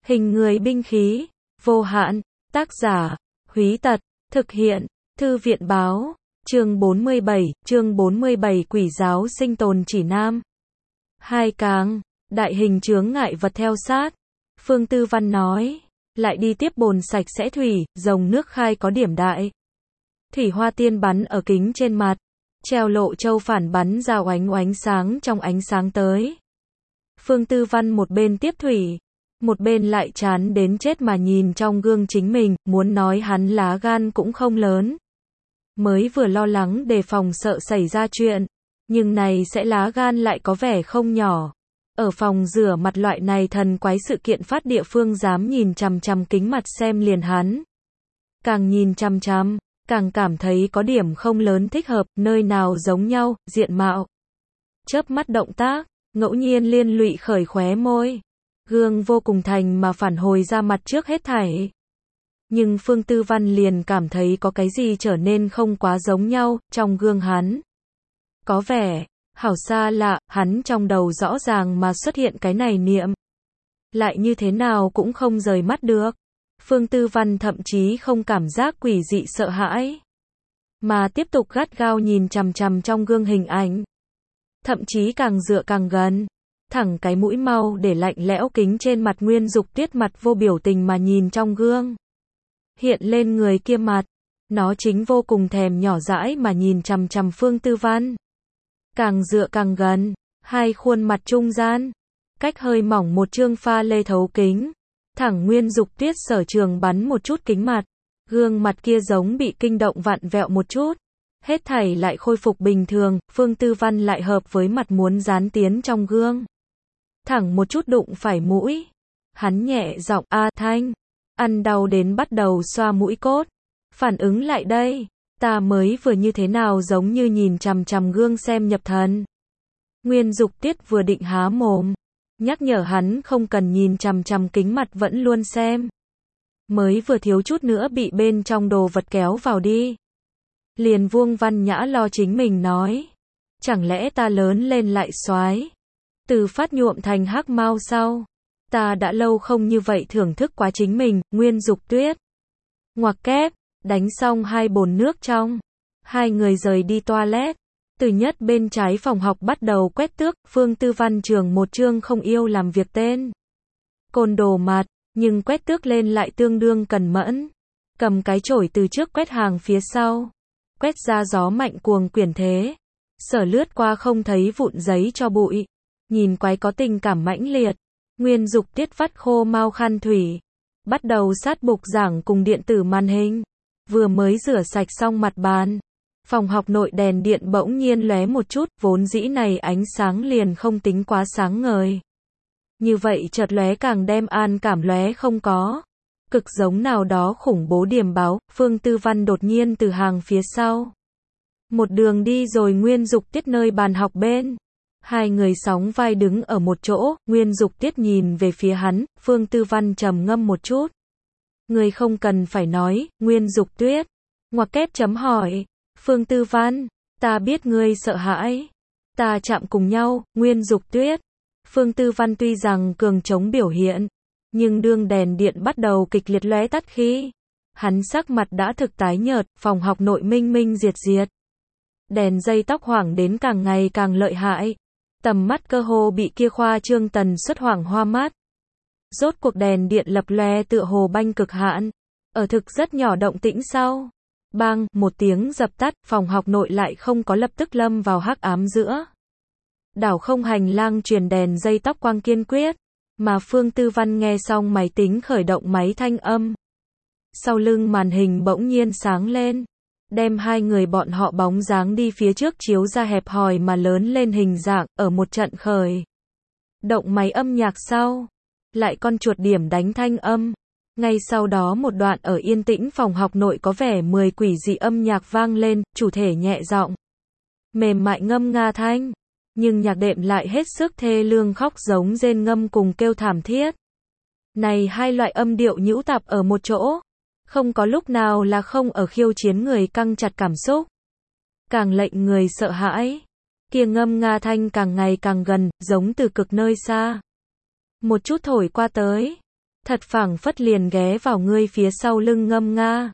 Hình người binh khí, vô hạn, tác giả, Húy Tật, thực hiện, Thư viện báo, chương 47, Quỷ giáo sinh tồn chỉ nam. Hai càng, đại hình chướng ngại vật theo sát. Phương Tư Văn nói, lại đi tiếp bồn sạch sẽ thủy, dòng nước khai có điểm đại. Thủy hoa tiên bắn ở kính trên mặt, treo lộ châu phản bắn ra oánh oánh sáng trong ánh sáng tới. Phương Tư Văn một bên tiếp thủy, một bên lại chán đến chết mà nhìn trong gương chính mình, muốn nói hắn lá gan cũng không lớn. Mới vừa lo lắng đề phòng sợ xảy ra chuyện, nhưng này sẽ lá gan lại có vẻ không nhỏ. Ở phòng rửa mặt loại này thần quái sự kiện phát địa phương dám nhìn chằm chằm kính mặt xem liền hắn. Càng nhìn chằm chằm, càng cảm thấy có điểm không lớn thích hợp, nơi nào giống nhau, diện mạo. Chớp mắt động tác, ngẫu nhiên liên lụy khởi khóe môi. Gương vô cùng thành mà phản hồi ra mặt trước hết thảy. Nhưng Phương Tư Văn liền cảm thấy có cái gì trở nên không quá giống nhau, trong gương hắn. Có vẻ, hảo xa lạ, hắn trong đầu rõ ràng mà xuất hiện cái này niệm. Lại như thế nào cũng không rời mắt được. Phương Tư Văn thậm chí không cảm giác quỷ dị sợ hãi. Mà tiếp tục gắt gao nhìn chằm chằm trong gương hình ảnh. Thậm chí càng dựa càng gần. Thẳng cái mũi mau để lạnh lẽo kính trên mặt Nguyên Dục Tuyết mặt vô biểu tình mà nhìn trong gương. Hiện lên người kia mặt. Nó chính vô cùng thèm nhỏ dãi mà nhìn chằm chằm Phương Tư Văn. Càng dựa càng gần. Hai khuôn mặt trung gian. Cách hơi mỏng một chương pha lê thấu kính. Thẳng Nguyên Dục Tuyết sở trường bắn một chút kính mặt. Gương mặt kia giống bị kinh động vặn vẹo một chút. Hết thảy lại khôi phục bình thường. Phương Tư Văn lại hợp với mặt muốn dán tiến trong gương. Thẳng một chút đụng phải mũi. Hắn nhẹ giọng a thanh. Ăn đau đến bắt đầu xoa mũi cốt. Phản ứng lại đây. Ta mới vừa như thế nào giống như nhìn chằm chằm gương xem nhập thần. Nguyên Dục Tuyết vừa định há mồm. Nhắc nhở hắn không cần nhìn chằm chằm kính mặt vẫn luôn xem. Mới vừa thiếu chút nữa bị bên trong đồ vật kéo vào đi. Liền Vuông Văn Nhã lo chính mình nói. Chẳng lẽ ta lớn lên lại soái? Từ phát nhuộm thành hắc mau sau. Ta đã lâu không như vậy thưởng thức quá chính mình, Nguyên Dục Tuyết. Ngoặc kép, đánh xong hai bồn nước trong. Hai người rời đi toilet. Từ nhất bên trái phòng học bắt đầu quét tước, Phương Tư Văn trường một chương không yêu làm việc tên. Côn đồ mặt, nhưng quét tước lên lại tương đương cần mẫn. Cầm cái chổi từ trước quét hàng phía sau. Quét ra gió mạnh cuồng quyển thế. Sở lướt qua không thấy vụn giấy cho bụi. Nhìn quái có tình cảm mãnh liệt. Nguyên Dục Tuyết vắt khô mau khăn thủy. Bắt đầu sát bục giảng cùng điện tử màn hình. Vừa mới rửa sạch xong mặt bàn. Phòng học nội đèn điện bỗng nhiên lóe một chút, vốn dĩ này ánh sáng liền không tính quá sáng ngời. Như vậy chợt lóe càng đem an cảm lóe không có. Cực giống nào đó khủng bố điểm báo, Phương Tư Văn đột nhiên từ hàng phía sau. Một đường đi rồi Nguyên Dục Tuyết nơi bàn học bên. Hai người sóng vai đứng ở một chỗ, Nguyên Dục Tuyết nhìn về phía hắn, Phương Tư Văn trầm ngâm một chút. Người không cần phải nói, Nguyên Dục Tuyết. Ngoặc kép chấm hỏi. Phương Tư Văn, ta biết ngươi sợ hãi. Ta chạm cùng nhau, Nguyên Dục Tuyết. Phương Tư Văn tuy rằng cường chống biểu hiện, nhưng đương đèn điện bắt đầu kịch liệt lóe tắt khi. Hắn sắc mặt đã thực tái nhợt, phòng học nội minh minh diệt diệt. Đèn dây tóc hoảng đến càng ngày càng lợi hại. Tầm mắt cơ hồ bị kia khoa trương tần suất hoảng hoa mắt. Rốt cuộc đèn điện lập lòe tựa hồ banh cực hạn. Ở thực rất nhỏ động tĩnh sau. Bang, một tiếng dập tắt, phòng học nội lại không có lập tức lâm vào hắc ám giữa. Đảo không hành lang truyền đèn dây tóc quang kiên quyết. Mà Phương Tư Văn nghe xong máy tính khởi động máy thanh âm. Sau lưng màn hình bỗng nhiên sáng lên. Đem hai người bọn họ bóng dáng đi phía trước chiếu ra hẹp hòi mà lớn lên hình dạng, ở một trận khởi. Động máy âm nhạc sau. Lại con chuột điểm đánh thanh âm. Ngay sau đó một đoạn ở yên tĩnh phòng học nội có vẻ 10 quỷ dị âm nhạc vang lên, chủ thể nhẹ giọng. Mềm mại ngâm nga thanh. Nhưng nhạc đệm lại hết sức thê lương khóc giống rên ngâm cùng kêu thảm thiết. Này hai loại âm điệu nhũ tạp ở một chỗ. Không có lúc nào là không ở khiêu chiến người căng chặt cảm xúc. Càng lệnh người sợ hãi. Kia ngâm nga thanh càng ngày càng gần, giống từ cực nơi xa. Một chút thổi qua tới. Thật phảng phất liền ghé vào ngươi phía sau lưng ngâm nga.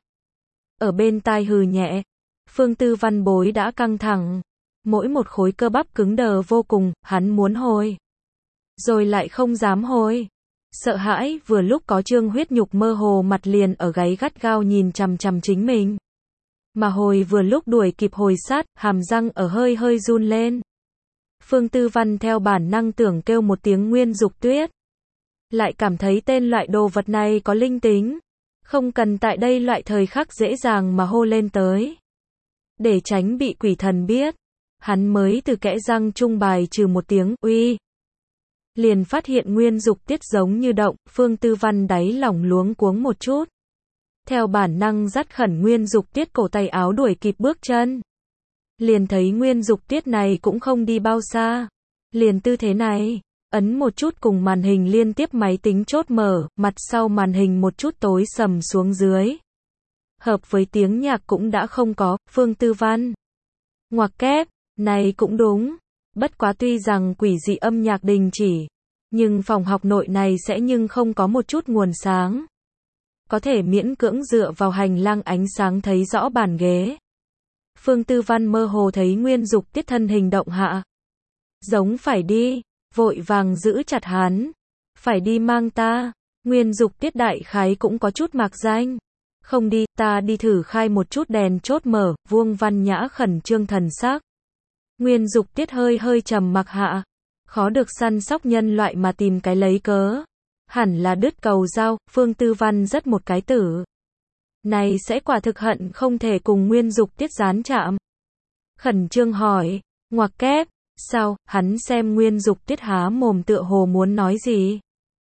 Ở bên tai hừ nhẹ. Phương Tư Văn bối đã căng thẳng. Mỗi một khối cơ bắp cứng đờ vô cùng, hắn muốn hồi. Rồi lại không dám hồi. Sợ hãi, vừa lúc có Trương Huyết Nhục mơ hồ mặt liền ở gáy gắt gao nhìn chằm chằm chính mình. Mà hồi vừa lúc đuổi kịp hồi sát, hàm răng ở hơi hơi run lên. Phương Tư Văn theo bản năng tưởng kêu một tiếng Nguyên Dục Tuyết. Lại cảm thấy tên loại đồ vật này có linh tính. Không cần tại đây loại thời khắc dễ dàng mà hô lên tới. Để tránh bị quỷ thần biết. Hắn mới từ kẽ răng trung bài trừ một tiếng uy. Liền phát hiện Nguyên Dục Tiết giống như động, Phương Tư Văn đáy lòng luống cuống một chút. Theo bản năng dắt khẩn Nguyên Dục Tiết cổ tay áo đuổi kịp bước chân. Liền thấy Nguyên Dục Tiết này cũng không đi bao xa. Liền tư thế này, ấn một chút cùng màn hình liên tiếp máy tính chốt mở, mặt sau màn hình một chút tối sầm xuống dưới. Hợp với tiếng nhạc cũng đã không có, Phương Tư Văn. Ngoặc kép, này cũng đúng. Bất quá tuy rằng quỷ dị âm nhạc đình chỉ, nhưng phòng học nội này sẽ nhưng không có một chút nguồn sáng. Có thể miễn cưỡng dựa vào hành lang ánh sáng thấy rõ bàn ghế. Phương Tư Văn mơ hồ thấy Nguyên Dục Tiết thân hình động hạ. Giống phải đi, vội vàng giữ chặt hắn. Phải đi mang ta. Nguyên Dục Tiết đại khái cũng có chút mạc danh. Không đi, ta đi thử khai một chút đèn chốt mở, Vuông Văn Nhã khẩn trương thần sắc. Nguyên Dục Tiết hơi hơi trầm mặc hạ. Khó được săn sóc nhân loại mà tìm cái lấy cớ. Hẳn là đứt cầu giao, Phương Tư Văn rất một cái tử. Này sẽ quả thực hận không thể cùng Nguyên Dục Tiết gián chạm. Khẩn trương hỏi, ngoặc kép, sao, hắn xem Nguyên Dục Tiết há mồm tựa hồ muốn nói gì.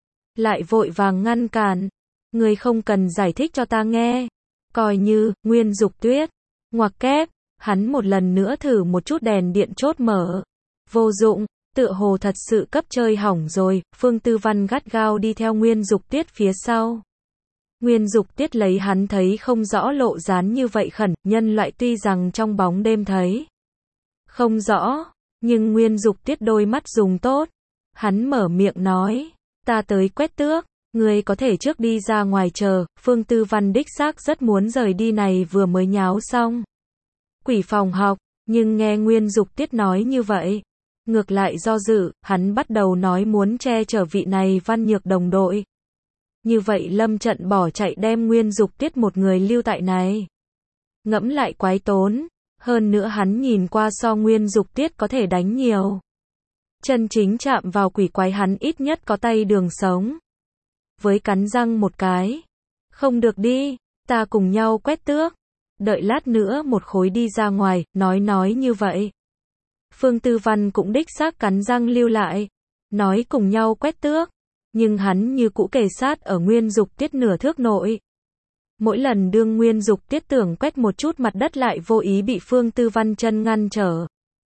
Lại vội vàng ngăn cản, người không cần giải thích cho ta nghe. Coi như, Nguyên Dục Tuyết, ngoặc kép, hắn một lần nữa thử một chút đèn điện chốt mở. Vô dụng, tựa hồ thật sự cấp chơi hỏng rồi, Phương Tư Văn gắt gao đi theo Nguyên Dục Tiết phía sau. Nguyên Dục Tiết lấy hắn thấy không rõ lộ dán như vậy khẩn, nhân loại tuy rằng trong bóng đêm thấy không rõ, nhưng Nguyên Dục Tiết đôi mắt dùng tốt. Hắn mở miệng nói, ta tới quét tước, người có thể trước đi ra ngoài chờ. Phương Tư Văn đích xác rất muốn rời đi này vừa mới nháo xong quỷ phòng học, nhưng nghe Nguyên Dục Tiết nói như vậy, ngược lại do dự, hắn bắt đầu nói muốn che chở vị này Văn Nhược đồng đội. Như vậy lâm trận bỏ chạy đem Nguyên Dục Tiết một người lưu tại này. Ngẫm lại quái tốn, hơn nữa hắn nhìn qua so Nguyên Dục Tiết có thể đánh nhiều. Chân chính chạm vào quỷ quái hắn ít nhất có tay đường sống. Với cắn răng một cái. Không được đi, ta cùng nhau quét tước. Đợi lát nữa một khối đi ra ngoài, nói như vậy. Phương Tư Văn cũng đích xác cắn răng lưu lại. Nói cùng nhau quét tước. Nhưng hắn như cũ kề sát ở Nguyên Dục Tiết nửa thước nội. Mỗi lần đương Nguyên Dục Tiết tưởng quét một chút mặt đất lại vô ý bị Phương Tư Văn chân ngăn trở.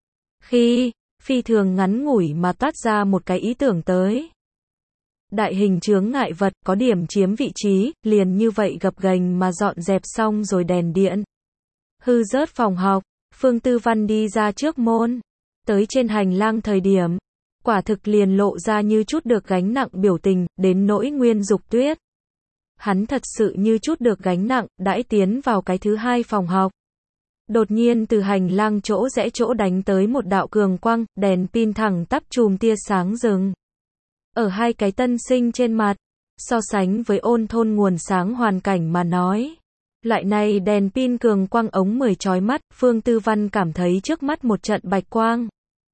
Khi, phi thường ngắn ngủi mà toát ra một cái ý tưởng tới. Đại hình chướng ngại vật có điểm chiếm vị trí, liền như vậy gập ghềnh mà dọn dẹp xong rồi đèn điện. Hư rớt phòng học, Phương Tư Văn đi ra trước môn. Tới trên hành lang thời điểm, quả thực liền lộ ra như chút được gánh nặng biểu tình, đến nỗi Nguyên Dục Tuyết. Hắn thật sự như chút được gánh nặng, đãi tiến vào cái thứ hai phòng học. Đột nhiên từ hành lang chỗ rẽ chỗ đánh tới một đạo cường quang, đèn pin thẳng tắp chùm tia sáng rừng. Ở hai cái tân sinh trên mặt, so sánh với ôn thôn nguồn sáng hoàn cảnh mà nói. Loại này đèn pin cường quang ống 10 chói mắt, Phương Tư Văn cảm thấy trước mắt một trận bạch quang.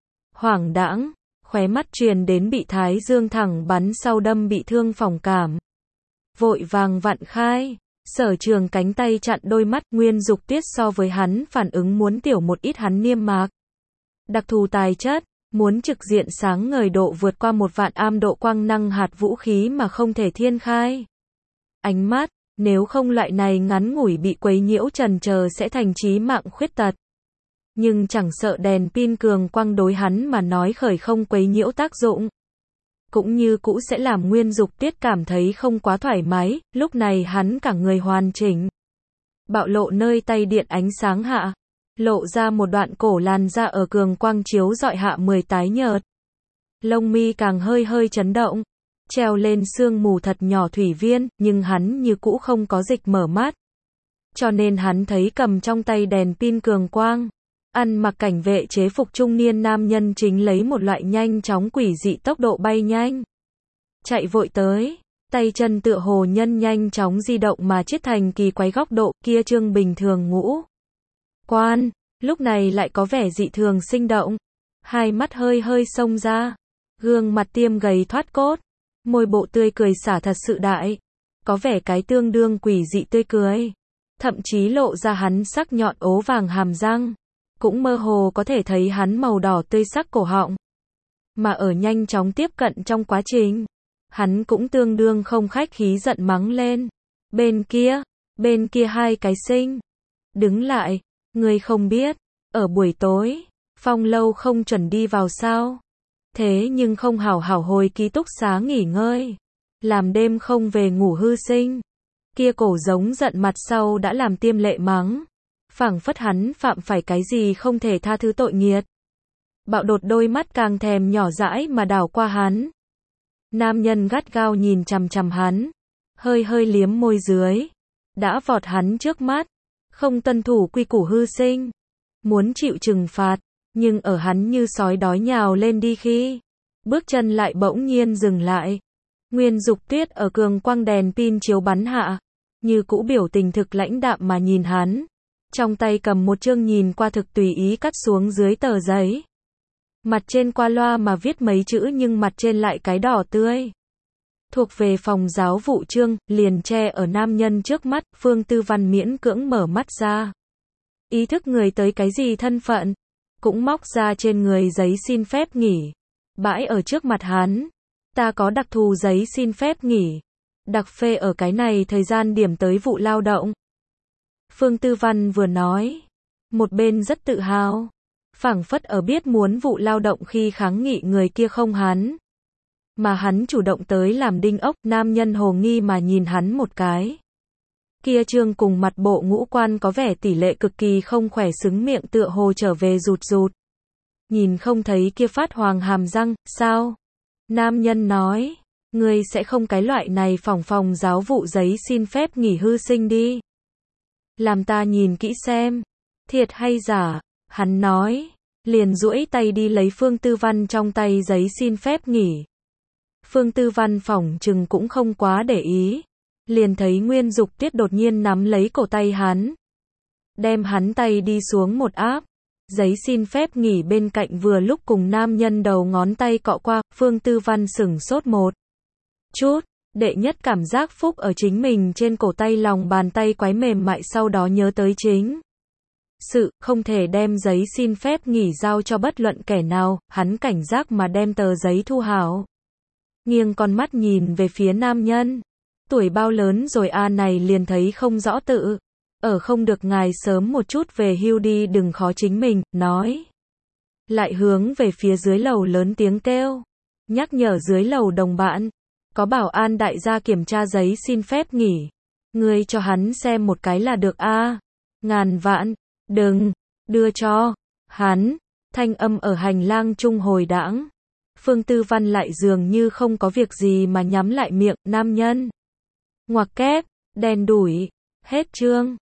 Hoảng đãng, khóe mắt truyền đến bị thái dương thẳng bắn sau đâm bị thương phỏng cảm. Vội vàng vặn khai, Sở Trường cánh tay chặn đôi mắt, Nguyên Dục Tiết so với hắn phản ứng muốn tiểu một ít hắn niêm mạc. Đặc thù tài chất, muốn trực diện sáng ngời độ vượt qua 1.000 am độ quang năng hạt vũ khí mà không thể thiên khai. Ánh mắt, nếu không loại này ngắn ngủi bị quấy nhiễu trần chờ sẽ thành chí mạng khuyết tật. Nhưng chẳng sợ đèn pin cường quang đối hắn mà nói khởi không quấy nhiễu tác dụng. Cũng như cũ sẽ làm Nguyên Dục Tiết cảm thấy không quá thoải mái, lúc này hắn cả người hoàn chỉnh. Bạo lộ nơi tay điện ánh sáng hạ. Lộ ra một đoạn cổ làn da ở cường quang chiếu rọi hạ 10 tái nhợt. Lông mi càng hơi hơi chấn động. treo lên sương mù thật nhỏ thủy viên, nhưng hắn như cũ không có dịch mở mắt. Cho nên hắn thấy cầm trong tay đèn pin cường quang. Ăn mặc cảnh vệ chế phục trung niên nam nhân chính lấy một loại nhanh chóng quỷ dị tốc độ bay nhanh. Chạy vội tới, tay chân tựa hồ nhân nhanh chóng di động mà chiết thành kỳ quái góc độ, kia trương bình thường ngũ quan, lúc này lại có vẻ dị thường sinh động. Hai mắt hơi hơi xông ra, gương mặt tiêm gầy thoát cốt, môi bộ tươi cười xả thật sự đại, có vẻ cái tương đương quỷ dị tươi cười, thậm chí lộ ra hắn sắc nhọn ố vàng hàm răng, cũng mơ hồ có thể thấy hắn màu đỏ tươi sắc cổ họng. Mà ở nhanh chóng tiếp cận trong quá trình, hắn cũng tương đương không khách khí giận mắng lên. Bên kia hai cái sinh. Đứng lại, ngươi không biết, ở buổi tối, Phong lâu không chuẩn đi vào sao? Thế nhưng không hảo hảo hồi ký túc xá nghỉ ngơi, làm đêm không về ngủ hư sinh. Kia cổ giống giận mặt sau đã làm Tiêm Lệ mắng, phảng phất hắn phạm phải cái gì không thể tha thứ tội nghiệt. Bạo đột đôi mắt càng thèm nhỏ dãi mà đảo qua hắn. Nam nhân gắt gao nhìn chằm chằm hắn, hơi hơi liếm môi dưới, đã vọt hắn trước mắt, không tuân thủ quy củ hư sinh, muốn chịu trừng phạt, nhưng ở hắn như sói đói nhào lên đi khi, bước chân lại bỗng nhiên dừng lại. Nguyên Dục Tuyết ở cường quang đèn pin chiếu bắn hạ, như cũ biểu tình thực lãnh đạm mà nhìn hắn, trong tay cầm một chương nhìn qua thực tùy ý cắt xuống dưới tờ giấy. Mặt trên qua loa mà viết mấy chữ nhưng mặt trên lại cái đỏ tươi. Thuộc về phòng giáo vụ chương, liền che ở nam nhân trước mắt, Phương Tư Văn miễn cưỡng mở mắt ra. Ý thức người tới cái gì thân phận, cũng móc ra trên người giấy xin phép nghỉ, bãi ở trước mặt hắn. Ta có đặc thù giấy xin phép nghỉ, đặc phê ở cái này thời gian điểm tới vụ lao động. Phương Tư Văn vừa nói, một bên rất tự hào, phảng phất ở biết muốn vụ lao động khi kháng nghị người kia không hắn, mà hắn chủ động tới làm đinh ốc. Nam nhân hồ nghi mà nhìn hắn một cái. Kia trương cùng mặt bộ ngũ quan có vẻ tỷ lệ cực kỳ không khỏe xứng miệng tựa hồ trở về rụt rụt. Nhìn không thấy kia phát hoàng hàm răng, sao? Nam nhân nói, ngươi sẽ không cái loại này phòng giáo vụ giấy xin phép nghỉ hư sinh đi. Làm ta nhìn kỹ xem, thiệt hay giả, hắn nói, liền duỗi tay đi lấy Phương Tư Văn trong tay giấy xin phép nghỉ. Phương Tư Văn phỏng chừng cũng không quá để ý, liền thấy Nguyên Dục Tuyết đột nhiên nắm lấy cổ tay hắn, đem hắn tay đi xuống một áp. Giấy xin phép nghỉ bên cạnh vừa lúc cùng nam nhân đầu ngón tay cọ qua, Phương Tư Văn sửng sốt một chút, đệ nhất cảm giác phúc ở chính mình trên cổ tay, lòng bàn tay quái mềm mại, sau đó nhớ tới chính sự không thể đem giấy xin phép nghỉ giao cho bất luận kẻ nào, hắn cảnh giác mà đem tờ giấy thu hảo. Nghiêng con mắt nhìn về phía nam nhân, tuổi bao lớn rồi a, này liền thấy không rõ tự. Ở không được ngài sớm một chút về hưu đi, đừng khó chính mình, nói. Lại hướng về phía dưới lầu lớn tiếng kêu, nhắc nhở dưới lầu đồng bạn, có bảo an đại gia kiểm tra giấy xin phép nghỉ. Ngươi cho hắn xem một cái là được a. Ngàn vạn, đừng, đưa cho, hắn. Thanh âm ở hành lang trung hồi đãng. Phương Tư Văn lại dường như không có việc gì mà nhắm lại miệng, nam nhân. Ngoặc kép, đen đủi, hết chương.